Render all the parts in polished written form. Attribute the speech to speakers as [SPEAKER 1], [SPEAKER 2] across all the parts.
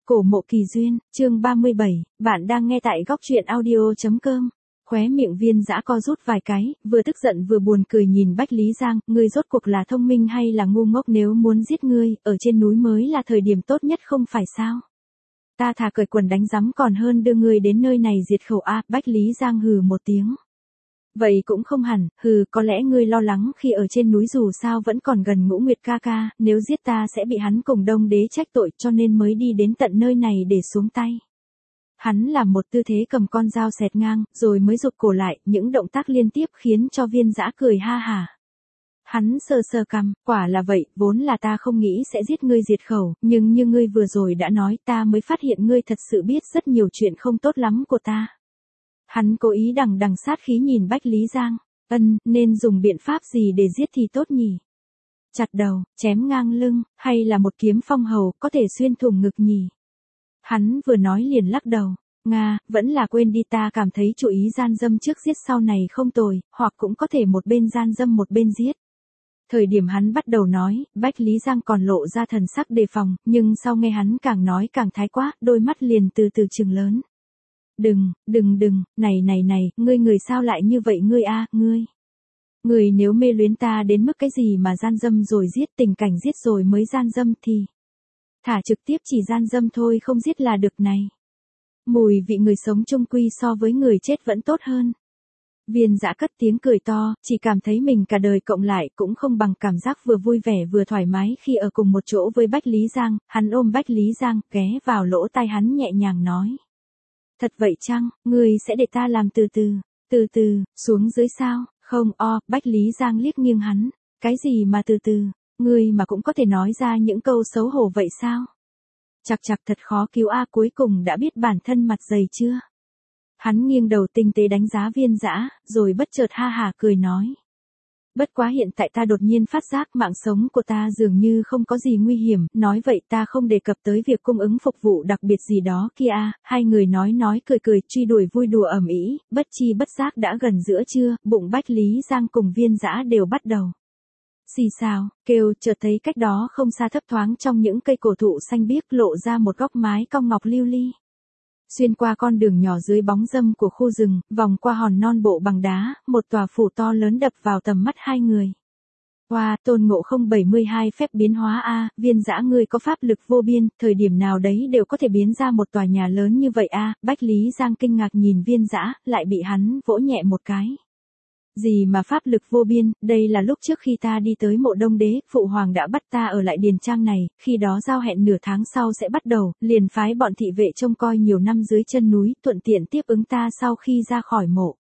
[SPEAKER 1] Cổ Mộ Kỳ Duyên, chương 37, bạn đang nghe tại góc truyện audio.com. Khóe miệng Viên Dã co rút vài cái, vừa tức giận vừa buồn cười nhìn Bách Lý Giang, ngươi rốt cuộc là thông minh hay là ngu ngốc, nếu muốn giết ngươi, ở trên núi mới là thời điểm tốt nhất không phải sao? Ta thà cởi quần đánh rắm còn hơn đưa ngươi đến nơi này diệt khẩu a. Bách Lý Giang hừ một tiếng. Vậy cũng không hẳn, có lẽ ngươi lo lắng khi ở trên núi dù sao vẫn còn gần Ngũ Nguyệt ca ca, nếu giết ta sẽ bị hắn cùng Đông Đế trách tội cho nên mới đi đến tận nơi này để xuống tay. Hắn làm một tư thế cầm con dao xẹt ngang, rồi mới rụt cổ lại, những động tác liên tiếp khiến cho Viên Dã cười ha hả. Hắn sờ sờ cằm, quả là vậy, vốn là ta không nghĩ sẽ giết ngươi diệt khẩu, nhưng như ngươi vừa rồi đã nói ta mới phát hiện ngươi thật sự biết rất nhiều chuyện không tốt lắm của ta. Hắn cố ý đằng sát khí nhìn Bách Lý Giang, nên dùng biện pháp gì để giết thì tốt nhỉ? Chặt đầu, chém ngang lưng, hay là một kiếm phong hầu có thể xuyên thủng ngực nhỉ? Hắn vừa nói liền lắc đầu, vẫn là quên đi, ta cảm thấy chủ ý gian dâm trước giết sau này không tồi, hoặc cũng có thể một bên gian dâm một bên giết. Thời điểm hắn bắt đầu nói, Bách Lý Giang còn lộ ra thần sắc đề phòng, nhưng sau nghe hắn càng nói càng thái quá, đôi mắt liền từ từ trừng lớn. Đừng, này, ngươi sao lại như vậy ngươi? Ngươi nếu mê luyến ta đến mức cái gì mà gian dâm rồi giết, tình cảnh giết rồi mới gian dâm thì thả trực tiếp chỉ gian dâm thôi không giết là được này. Mùi vị người sống chung quy so với người chết vẫn tốt hơn. Viên Dã cất tiếng cười to, chỉ cảm thấy mình cả đời cộng lại cũng không bằng cảm giác vừa vui vẻ vừa thoải mái khi ở cùng một chỗ với Bách Lý Giang. Hắn ôm Bách Lý Giang, ghé vào lỗ tai hắn nhẹ nhàng nói. Thật vậy chăng, ngươi sẽ để ta làm từ từ, xuống dưới sao? Không, Bách Lý Giang liếc nghiêng hắn. Cái gì mà từ từ, ngươi mà cũng có thể nói ra những câu xấu hổ vậy sao? Chặt thật khó cứu cuối cùng đã biết bản thân mặt dày chưa? Hắn nghiêng đầu tinh tế đánh giá Viên Dã, rồi bất chợt ha hả cười nói. Bất quá hiện tại ta đột nhiên phát giác mạng sống của ta dường như không có gì nguy hiểm, nói vậy ta không đề cập tới việc cung ứng phục vụ đặc biệt gì đó kia. Hai người nói cười truy đuổi vui đùa ầm ĩ, bất chi bất giác đã gần giữa trưa, bụng Bách Lý Giang cùng Viên Dã đều bắt đầu xì xào, kêu, chợt thấy cách đó không xa thấp thoáng trong những cây cổ thụ xanh biếc lộ ra một góc mái cong ngọc lưu ly. Xuyên qua con đường nhỏ dưới bóng râm của khu rừng, vòng qua hòn non bộ bằng đá, một tòa phủ to lớn đập vào tầm mắt hai người. Tôn Ngộ Không 72 phép biến hóa Viên Dã ngươi có pháp lực vô biên, thời điểm nào đấy đều có thể biến ra một tòa nhà lớn như vậy Bách Lý Giang kinh ngạc nhìn Viên Dã, lại bị hắn vỗ nhẹ một cái. Gì mà pháp lực vô biên, đây là lúc trước khi ta đi tới mộ Đông Đế, Phụ Hoàng đã bắt ta ở lại điền trang này, khi đó giao hẹn nửa tháng sau sẽ bắt đầu, liền phái bọn thị vệ trông coi nhiều năm dưới chân núi, thuận tiện tiếp ứng ta sau khi ra khỏi mộ.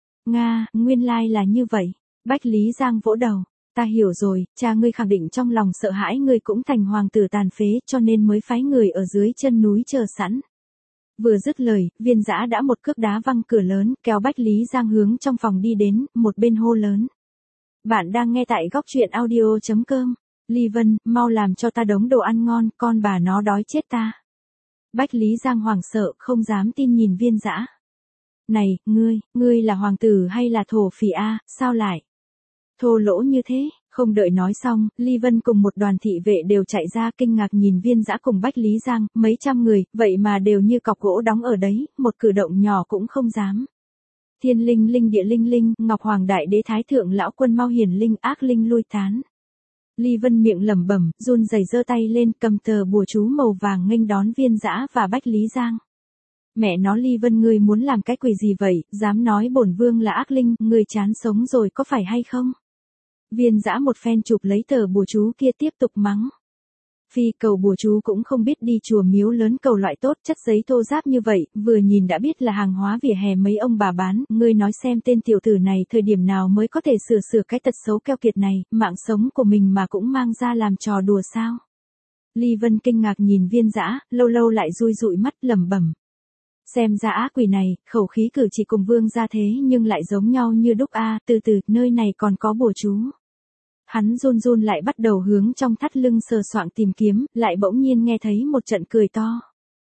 [SPEAKER 1] Nguyên lai là như vậy. Bách Lý Giang vỗ đầu, ta hiểu rồi, cha ngươi khẳng định trong lòng sợ hãi ngươi cũng thành hoàng tử tàn phế cho nên mới phái người ở dưới chân núi chờ sẵn. Vừa dứt lời, Viên Dã đã một cước đá văng cửa lớn, kéo Bách Lý Giang hướng trong phòng đi đến, một bên hô lớn. Bạn đang nghe tại góc truyện audio.com. Ly Vân, mau làm cho ta đống đồ ăn ngon, con bà nó đói chết ta. Bách Lý Giang hoảng sợ, không dám tin nhìn Viên Dã. Này, ngươi là hoàng tử hay là thổ phỉ sao lại thô lỗ như thế? Không đợi nói xong, Ly Vân cùng một đoàn thị vệ đều chạy ra kinh ngạc nhìn Viên Dã cùng Bách Lý Giang, mấy trăm người, vậy mà đều như cọc gỗ đóng ở đấy, một cử động nhỏ cũng không dám. Thiên linh linh địa linh linh, Ngọc Hoàng Đại Đế Thái Thượng Lão Quân mau hiển linh, ác linh lui tán. Ly Vân miệng lẩm bẩm, run rẩy giơ tay lên, cầm tờ bùa chú màu vàng nghênh đón Viên Dã và Bách Lý Giang. Mẹ nó Ly Vân, ngươi muốn làm cái quỷ gì vậy, dám nói bổn vương là ác linh, ngươi chán sống rồi có phải hay không? Viên Dã một phen chụp lấy tờ bùa chú kia tiếp tục mắng. Phi cầu bùa chú cũng không biết đi chùa miếu lớn cầu loại tốt, chất giấy thô ráp như vậy, vừa nhìn đã biết là hàng hóa vỉa hè mấy ông bà bán, ngươi nói xem tên tiểu tử này thời điểm nào mới có thể sửa cái tật xấu keo kiệt này, mạng sống của mình mà cũng mang ra làm trò đùa sao? Ly Vân kinh ngạc nhìn Viên Dã, lâu lại dụi mắt lẩm bẩm. Xem ra ác quỷ này, khẩu khí cử chỉ cùng vương gia thế nhưng lại giống nhau như đúc từ nơi này còn có bùa chú. Hắn run lại bắt đầu hướng trong thắt lưng sờ soạng tìm kiếm, lại bỗng nhiên nghe thấy một trận cười to.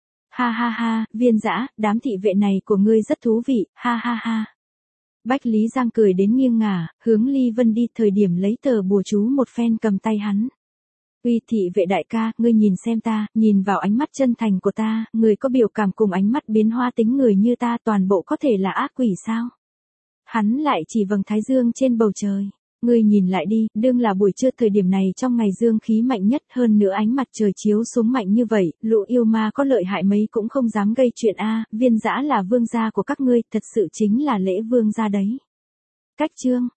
[SPEAKER 1] Ha, Viên Dã, đám thị vệ này của ngươi rất thú vị, ha. Bách Lý Giang cười đến nghiêng ngả, hướng Ly Vân đi, thời điểm lấy tờ bùa chú một phen cầm tay hắn. Uy thị vệ đại ca, ngươi nhìn xem ta, nhìn vào ánh mắt chân thành của ta, người có biểu cảm cùng ánh mắt biến hóa tính người như ta toàn bộ có thể là ác quỷ sao? Hắn lại chỉ vầng thái dương trên bầu trời. Ngươi nhìn lại đi, đương là buổi trưa thời điểm này trong ngày dương khí mạnh nhất, hơn nữa ánh mặt trời chiếu xuống mạnh như vậy, lũ yêu ma có lợi hại mấy cũng không dám gây chuyện a. Viên Dã là vương gia của các ngươi, thật sự chính là lễ vương gia đấy. Cách chương